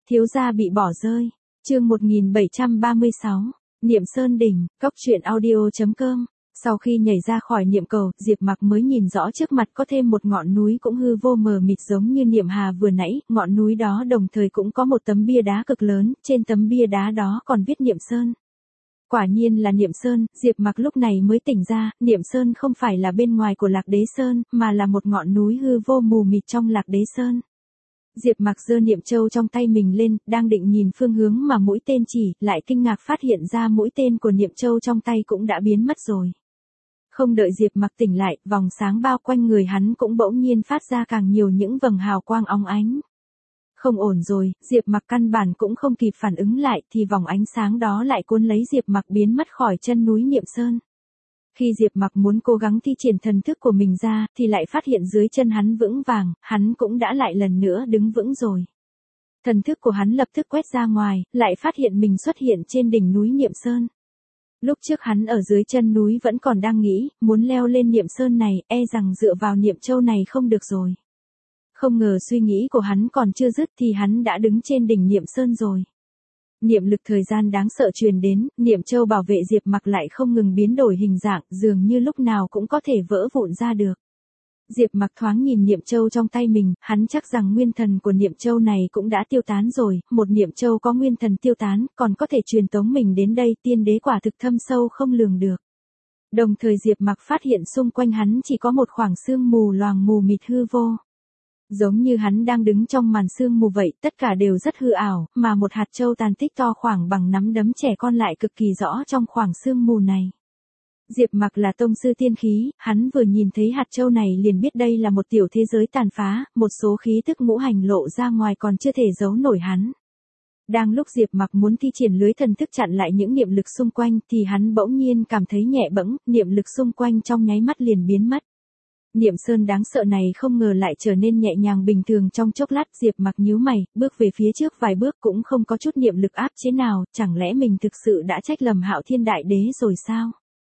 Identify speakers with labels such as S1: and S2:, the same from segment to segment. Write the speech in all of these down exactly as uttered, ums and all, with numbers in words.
S1: thiếu gia bị bỏ rơi. Chương một nghìn bảy trăm ba mươi sáu, Niệm Sơn đỉnh, cốc truyện audio chấm com. Sau khi nhảy ra khỏi niệm cầu, Diệp Mặc mới nhìn rõ trước mặt có thêm một ngọn núi cũng hư vô mờ mịt giống như Niệm Hà vừa nãy, ngọn núi đó đồng thời cũng có một tấm bia đá cực lớn, trên tấm bia đá đó còn viết Niệm Sơn. Quả nhiên là Niệm Sơn, Diệp Mặc lúc này mới tỉnh ra, Niệm Sơn không phải là bên ngoài của Lạc Đế Sơn, mà là một ngọn núi hư vô mù mịt trong Lạc Đế Sơn. Diệp Mặc giơ niệm châu trong tay mình lên, đang định nhìn phương hướng mà mũi tên chỉ, lại kinh ngạc phát hiện ra mũi tên của niệm châu trong tay cũng đã biến mất rồi. Không đợi Diệp Mặc tỉnh lại, vòng sáng bao quanh người hắn cũng bỗng nhiên phát ra càng nhiều những vầng hào quang óng ánh. Không ổn rồi, Diệp Mặc căn bản cũng không kịp phản ứng lại thì vòng ánh sáng đó lại cuốn lấy Diệp Mặc biến mất khỏi chân núi Niệm Sơn. Khi Diệp Mặc muốn cố gắng thi triển thần thức của mình ra, thì lại phát hiện dưới chân hắn vững vàng, hắn cũng đã lại lần nữa đứng vững rồi. Thần thức của hắn lập tức quét ra ngoài, lại phát hiện mình xuất hiện trên đỉnh núi Niệm Sơn. Lúc trước hắn ở dưới chân núi vẫn còn đang nghĩ, muốn leo lên Niệm Sơn này, e rằng dựa vào Niệm Châu này không được rồi. Không ngờ suy nghĩ của hắn còn chưa dứt thì hắn đã đứng trên đỉnh Niệm Sơn rồi. Niệm lực thời gian đáng sợ truyền đến, Niệm Châu bảo vệ Diệp Mặc lại không ngừng biến đổi hình dạng, dường như lúc nào cũng có thể vỡ vụn ra được. Diệp Mặc thoáng nhìn Niệm Châu trong tay mình, hắn chắc rằng nguyên thần của Niệm Châu này cũng đã tiêu tán rồi, một Niệm Châu có nguyên thần tiêu tán, còn có thể truyền tống mình đến đây, tiên đế quả thực thâm sâu không lường được. Đồng thời Diệp Mặc phát hiện xung quanh hắn chỉ có một khoảng sương mù loàng mù mịt hư vô. Giống như hắn đang đứng trong màn sương mù vậy, tất cả đều rất hư ảo, mà một hạt châu tàn tích to khoảng bằng nắm đấm trẻ con lại cực kỳ rõ trong khoảng sương mù này. Diệp Mặc là tông sư tiên khí, hắn vừa nhìn thấy hạt châu này liền biết đây là một tiểu thế giới tàn phá, một số khí tức ngũ hành lộ ra ngoài còn chưa thể giấu nổi hắn. Đang lúc Diệp Mặc muốn thi triển lưới thần thức chặn lại những niệm lực xung quanh thì hắn bỗng nhiên cảm thấy nhẹ bẫng, niệm lực xung quanh trong nháy mắt liền biến mất. Niệm Sơn đáng sợ này không ngờ lại trở nên nhẹ nhàng bình thường trong chốc lát. Diệp Mặc nhíu mày, bước về phía trước vài bước cũng không có chút niệm lực áp chế nào, chẳng lẽ mình thực sự đã trách lầm Hạo Thiên Đại Đế rồi sao?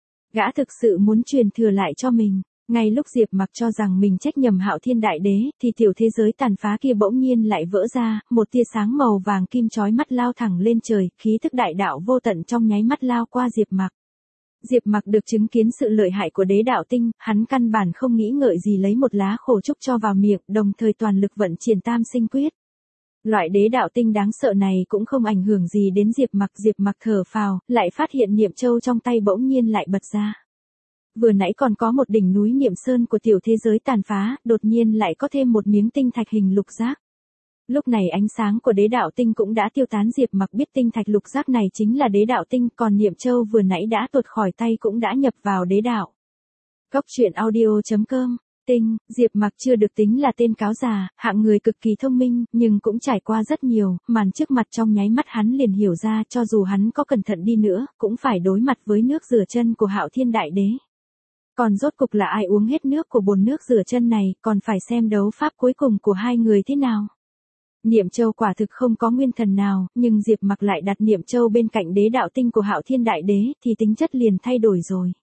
S1: Gã thực sự muốn truyền thừa lại cho mình. Ngay lúc Diệp Mặc cho rằng mình trách nhầm Hạo Thiên Đại Đế, thì tiểu thế giới tàn phá kia bỗng nhiên lại vỡ ra, một tia sáng màu vàng kim chói mắt lao thẳng lên trời, khí tức đại đạo vô tận trong nháy mắt lao qua Diệp Mặc. Diệp Mặc được chứng kiến sự lợi hại của đế đạo tinh, hắn căn bản không nghĩ ngợi gì lấy một lá khổ trúc cho vào miệng, đồng thời toàn lực vận triển tam sinh quyết. Loại đế đạo tinh đáng sợ này cũng không ảnh hưởng gì đến Diệp Mặc. Diệp Mặc thở phào, lại phát hiện niệm châu trong tay bỗng nhiên lại bật ra. Vừa nãy còn có một đỉnh núi Niệm Sơn của tiểu thế giới tàn phá, đột nhiên lại có thêm một miếng tinh thạch hình lục giác. Lúc này ánh sáng của đế đạo tinh cũng đã tiêu tán. Diệp Mặc biết tinh thạch lục giác này chính là đế đạo tinh, còn niệm châu vừa nãy đã tuột khỏi tay cũng đã nhập vào đế đạo. Cốc truyện audio chấm com. Tinh, Diệp Mặc chưa được tính là tên cáo già, hạng người cực kỳ thông minh, nhưng cũng trải qua rất nhiều, màn trước mặt trong nháy mắt hắn liền hiểu ra cho dù hắn có cẩn thận đi nữa, cũng phải đối mặt với nước rửa chân của Hạo Thiên Đại Đế. Còn rốt cục là ai uống hết nước của bồn nước rửa chân này, còn phải xem đấu pháp cuối cùng của hai người thế nào. Niệm châu quả thực không có nguyên thần nào, nhưng Diệp Mặc lại đặt niệm châu bên cạnh đế đạo tinh của Hạo Thiên Đại Đế, thì tính chất liền thay đổi rồi.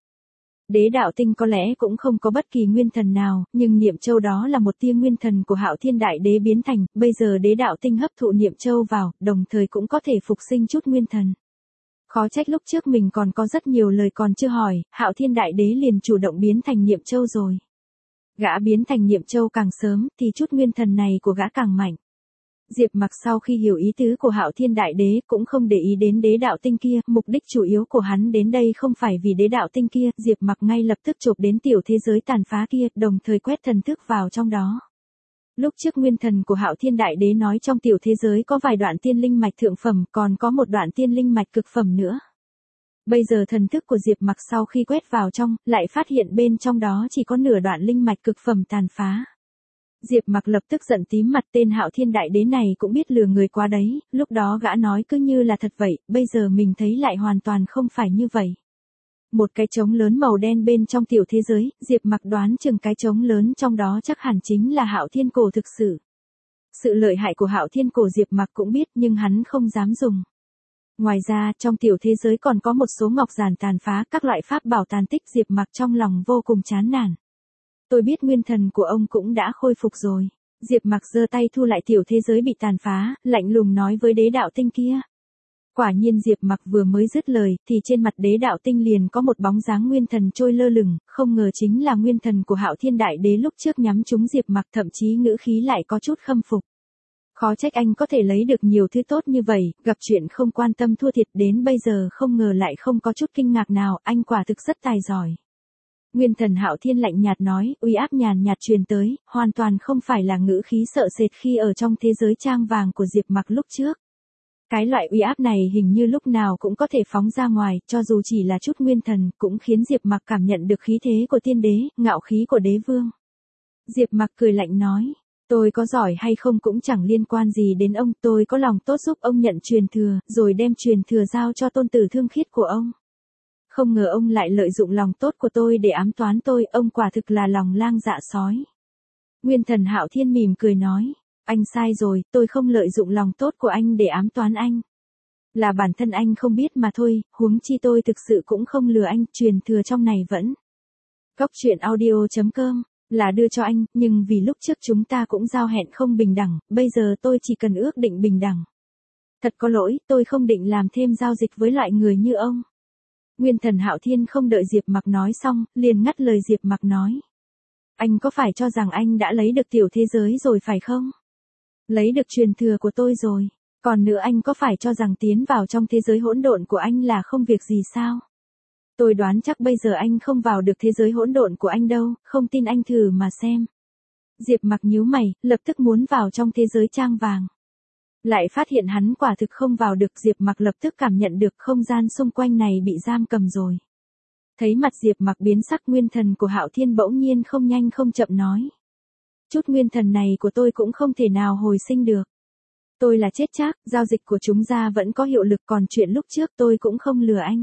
S1: Đế đạo tinh có lẽ cũng không có bất kỳ nguyên thần nào, nhưng niệm châu đó là một tia nguyên thần của Hạo Thiên Đại Đế biến thành, bây giờ đế đạo tinh hấp thụ niệm châu vào, đồng thời cũng có thể phục sinh chút nguyên thần. Khó trách lúc trước mình còn có rất nhiều lời còn chưa hỏi, Hạo Thiên Đại Đế liền chủ động biến thành niệm châu rồi. Gã biến thành niệm châu càng sớm, thì chút nguyên thần này của gã càng mạnh. Diệp Mặc sau khi hiểu ý tứ của Hạo Thiên Đại Đế cũng không để ý đến đế đạo tinh kia, mục đích chủ yếu của hắn đến đây không phải vì đế đạo tinh kia. Diệp Mặc ngay lập tức chộp đến tiểu thế giới tàn phá kia, đồng thời quét thần thức vào trong đó. Lúc trước nguyên thần của Hạo Thiên Đại Đế nói trong tiểu thế giới có vài đoạn tiên linh mạch thượng phẩm, còn có một đoạn tiên linh mạch cực phẩm nữa. Bây giờ thần thức của Diệp Mặc sau khi quét vào trong, lại phát hiện bên trong đó chỉ có nửa đoạn linh mạch cực phẩm tàn phá. Diệp Mặc lập tức giận tím mặt, tên Hạo Thiên Đại Đế này cũng biết lừa người quá đấy, lúc đó gã nói cứ như là thật vậy, bây giờ mình thấy lại hoàn toàn không phải như vậy. Một cái trống lớn màu đen bên trong tiểu thế giới, Diệp Mặc đoán chừng cái trống lớn trong đó chắc hẳn chính là Hạo Thiên Cổ thực sự. Sự lợi hại của Hạo Thiên Cổ Diệp Mặc cũng biết nhưng hắn không dám dùng. Ngoài ra, trong tiểu thế giới còn có một số ngọc giản tàn phá, các loại pháp bảo tàn tích. Diệp Mặc trong lòng vô cùng chán nản. Tôi biết nguyên thần của ông cũng đã khôi phục rồi. Diệp Mặc giơ tay thu lại tiểu thế giới bị tàn phá, lạnh lùng nói với đế đạo tinh kia. Quả nhiên Diệp Mặc vừa mới dứt lời, thì trên mặt đế đạo tinh liền có một bóng dáng nguyên thần trôi lơ lửng, không ngờ chính là nguyên thần của Hạo Thiên Đại Đế lúc trước nhắm trúng Diệp Mặc, thậm chí ngữ khí lại có chút khâm phục. Khó trách anh có thể lấy được nhiều thứ tốt như vậy, gặp chuyện không quan tâm thua thiệt đến bây giờ không ngờ lại không có chút kinh ngạc nào, anh quả thực rất tài giỏi. Nguyên thần Hạo Thiên lạnh nhạt nói, uy áp nhàn nhạt truyền tới, hoàn toàn không phải là ngữ khí sợ sệt khi ở trong thế giới trang vàng của Diệp Mặc lúc trước. Cái loại uy áp này hình như lúc nào cũng có thể phóng ra ngoài, cho dù chỉ là chút nguyên thần, cũng khiến Diệp Mặc cảm nhận được khí thế của tiên đế, ngạo khí của đế vương. Diệp Mặc cười lạnh nói, tôi có giỏi hay không cũng chẳng liên quan gì đến ông, tôi có lòng tốt giúp ông nhận truyền thừa, rồi đem truyền thừa giao cho tôn tử thương khiết của ông. Không ngờ ông lại lợi dụng lòng tốt của tôi để ám toán tôi, ông quả thực là lòng lang dạ sói. Nguyên thần Hạo Thiên mỉm cười nói, anh sai rồi, tôi không lợi dụng lòng tốt của anh để ám toán anh. Là bản thân anh không biết mà thôi, huống chi tôi thực sự cũng không lừa anh, truyền thừa trong này vẫn. Góc truyện audio chấm com, là đưa cho anh, nhưng vì lúc trước chúng ta cũng giao hẹn không bình đẳng, bây giờ tôi chỉ cần ước định bình đẳng. Thật có lỗi, tôi không định làm thêm giao dịch với loại người như ông. Nguyên thần Hạo Thiên không đợi Diệp Mặc nói xong, liền ngắt lời Diệp Mặc nói. Anh có phải cho rằng anh đã lấy được tiểu thế giới rồi phải không? Lấy được truyền thừa của tôi rồi. Còn nữa anh có phải cho rằng tiến vào trong thế giới hỗn độn của anh là không việc gì sao? Tôi đoán chắc bây giờ anh không vào được thế giới hỗn độn của anh đâu, không tin anh thử mà xem. Diệp Mặc nhíu mày, lập tức muốn vào trong thế giới trang vàng. Lại phát hiện hắn quả thực không vào được, Diệp Mặc lập tức cảm nhận được không gian xung quanh này bị giam cầm rồi. Thấy mặt Diệp Mặc biến sắc, nguyên thần của Hạo Thiên bỗng nhiên không nhanh không chậm nói. Chút nguyên thần này của tôi cũng không thể nào hồi sinh được. Tôi là chết chắc, giao dịch của chúng ta vẫn có hiệu lực, còn chuyện lúc trước tôi cũng không lừa anh.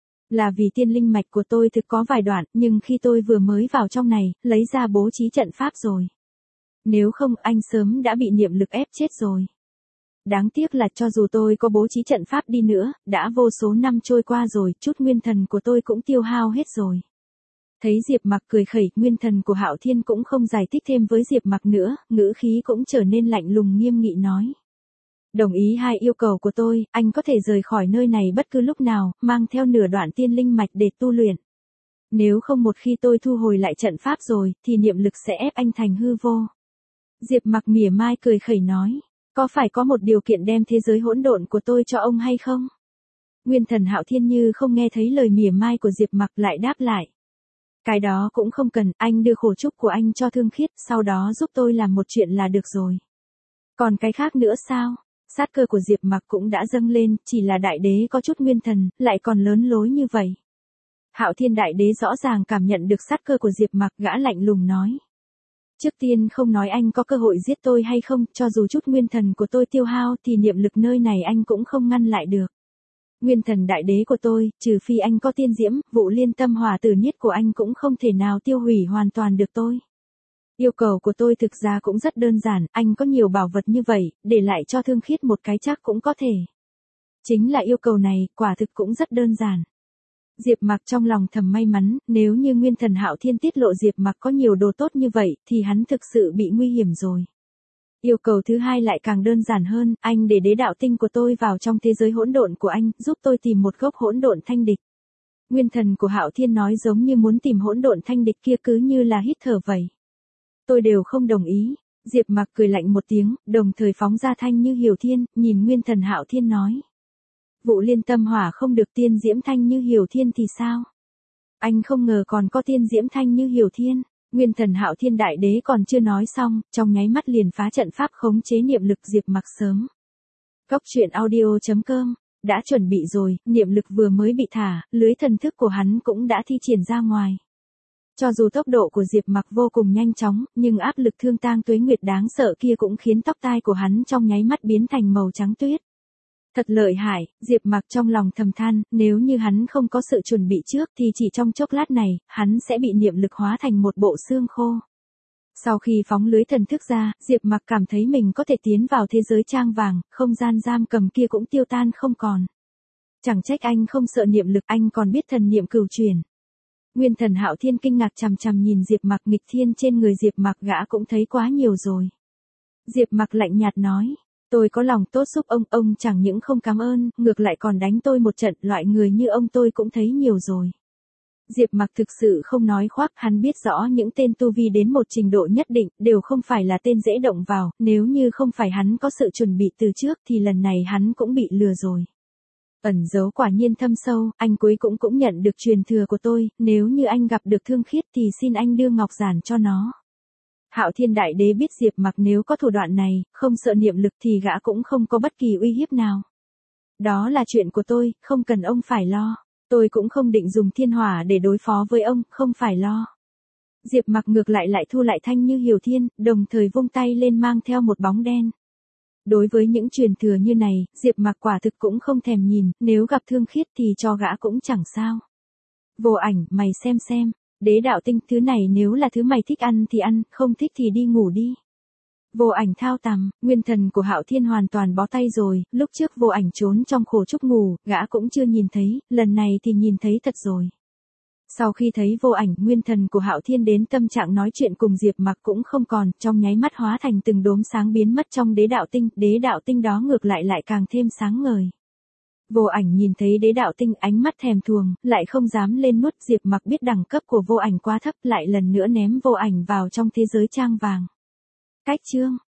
S1: Là vì tiên linh mạch của tôi thực có vài đoạn, nhưng khi tôi vừa mới vào trong này, lấy ra bố trí trận pháp rồi. Nếu không anh sớm đã bị niệm lực ép chết rồi. Đáng tiếc là cho dù tôi có bố trí trận pháp đi nữa, đã vô số năm trôi qua rồi, chút nguyên thần của tôi cũng tiêu hao hết rồi. Thấy Diệp Mặc cười khẩy, nguyên thần của Hạo Thiên cũng không giải thích thêm với Diệp Mặc nữa, ngữ khí cũng trở nên lạnh lùng nghiêm nghị nói. Đồng ý hai yêu cầu của tôi, anh có thể rời khỏi nơi này bất cứ lúc nào, mang theo nửa đoạn tiên linh mạch để tu luyện. Nếu không một khi tôi thu hồi lại trận pháp rồi, thì niệm lực sẽ ép anh thành hư vô. Diệp Mặc mỉa mai cười khẩy nói. Có phải có một điều kiện đem thế giới hỗn độn của tôi cho ông hay không? Nguyên thần Hạo Thiên như không nghe thấy lời mỉa mai của Diệp Mặc, lại đáp lại. Cái đó cũng không cần, anh đưa khổ trúc của anh cho Thương Khiết, sau đó giúp tôi làm một chuyện là được rồi. Còn cái khác nữa sao? Sát cơ của Diệp Mặc cũng đã dâng lên, chỉ là đại đế có chút nguyên thần, lại còn lớn lối như vậy. Hạo Thiên Đại Đế rõ ràng cảm nhận được sát cơ của Diệp Mặc, gã lạnh lùng nói. Trước tiên không nói anh có cơ hội giết tôi hay không, cho dù chút nguyên thần của tôi tiêu hao thì niệm lực nơi này anh cũng không ngăn lại được. Nguyên thần đại đế của tôi, trừ phi anh có tiên diễm, vụ liên tâm hỏa tử niết của anh cũng không thể nào tiêu hủy hoàn toàn được tôi. Yêu cầu của tôi thực ra cũng rất đơn giản, anh có nhiều bảo vật như vậy, để lại cho Thương Khiết một cái chắc cũng có thể. Chính là yêu cầu này, quả thực cũng rất đơn giản. Diệp Mặc trong lòng thầm may mắn, nếu như nguyên thần Hạo Thiên tiết lộ Diệp Mặc có nhiều đồ tốt như vậy, thì hắn thực sự bị nguy hiểm rồi. Yêu cầu thứ hai lại càng đơn giản hơn, anh để đế đạo tinh của tôi vào trong thế giới hỗn độn của anh, giúp tôi tìm một gốc hỗn độn thanh địch. Nguyên thần của Hạo Thiên nói giống như muốn tìm hỗn độn thanh địch kia cứ như là hít thở vậy. Tôi đều không đồng ý. Diệp Mặc cười lạnh một tiếng, đồng thời phóng ra thanh như hiểu thiên, nhìn nguyên thần Hạo Thiên nói. Vụ liên tâm hỏa không được, tiên diễm thanh như hiểu thiên thì sao? Anh không ngờ còn có tiên diễm thanh như hiểu thiên. Nguyên thần Hạo Thiên Đại Đế còn chưa nói xong, trong nháy mắt liền phá trận pháp khống chế niệm lực Diệp Mặc sớm. Góc truyện audio chấm com, đã chuẩn bị rồi, niệm lực vừa mới bị thả, lưới thần thức của hắn cũng đã thi triển ra ngoài. Cho dù tốc độ của Diệp Mặc vô cùng nhanh chóng, nhưng áp lực thương tang tuế nguyệt đáng sợ kia cũng khiến tóc tai của hắn trong nháy mắt biến thành màu trắng tuyết. Thật lợi hại, Diệp Mặc trong lòng thầm than, nếu như hắn không có sự chuẩn bị trước thì chỉ trong chốc lát này, hắn sẽ bị niệm lực hóa thành một bộ xương khô. Sau khi phóng lưới thần thức ra, Diệp Mặc cảm thấy mình có thể tiến vào thế giới trang vàng, không gian giam cầm kia cũng tiêu tan không còn. Chẳng trách anh không sợ niệm lực, anh còn biết thần niệm cửu truyền. Nguyên thần Hạo Thiên kinh ngạc chằm chằm nhìn Diệp Mặc, nghịch thiên trên người Diệp Mặc gã cũng thấy quá nhiều rồi. Diệp Mặc lạnh nhạt nói. Tôi có lòng tốt giúp ông, ông chẳng những không cảm ơn, ngược lại còn đánh tôi một trận, loại người như ông tôi cũng thấy nhiều rồi. Diệp Mặc thực sự không nói khoác, hắn biết rõ những tên tu vi đến một trình độ nhất định, đều không phải là tên dễ động vào, nếu như không phải hắn có sự chuẩn bị từ trước thì lần này hắn cũng bị lừa rồi. Ẩn dấu quả nhiên thâm sâu, anh cuối cũng cũng nhận được truyền thừa của tôi, nếu như anh gặp được Thương Khiết thì xin anh đưa ngọc giản cho nó. Hạo Thiên Đại Đế biết Diệp Mặc nếu có thủ đoạn này, không sợ niệm lực thì gã cũng không có bất kỳ uy hiếp nào. Đó là chuyện của tôi, không cần ông phải lo. Tôi cũng không định dùng thiên hỏa để đối phó với ông, không phải lo. Diệp Mặc ngược lại lại thu lại thanh như hiểu thiên, đồng thời vung tay lên mang theo một bóng đen. Đối với những truyền thừa như này, Diệp Mặc quả thực cũng không thèm nhìn, nếu gặp Thương Khiết thì cho gã cũng chẳng sao. Vô Ảnh, mày xem xem, đế đạo tinh, thứ này nếu là thứ mày thích ăn thì ăn, không thích thì đi ngủ đi. Vô Ảnh thao tằm, nguyên thần của Hạo Thiên hoàn toàn bó tay rồi, lúc trước Vô Ảnh trốn trong khổ trúc ngủ, gã cũng chưa nhìn thấy, lần này thì nhìn thấy thật rồi. Sau khi thấy Vô Ảnh, nguyên thần của Hạo Thiên đến tâm trạng nói chuyện cùng Diệp Mặc cũng không còn, trong nháy mắt hóa thành từng đốm sáng biến mất trong đế đạo tinh, đế đạo tinh đó ngược lại lại càng thêm sáng ngời. Vô Ảnh nhìn thấy đế đạo tinh, ánh mắt thèm thuồng, lại không dám lên nuốt. Diệp Mặc biết đẳng cấp của Vô Ảnh quá thấp, lại lần nữa ném Vô Ảnh vào trong thế giới trang vàng. Cách chương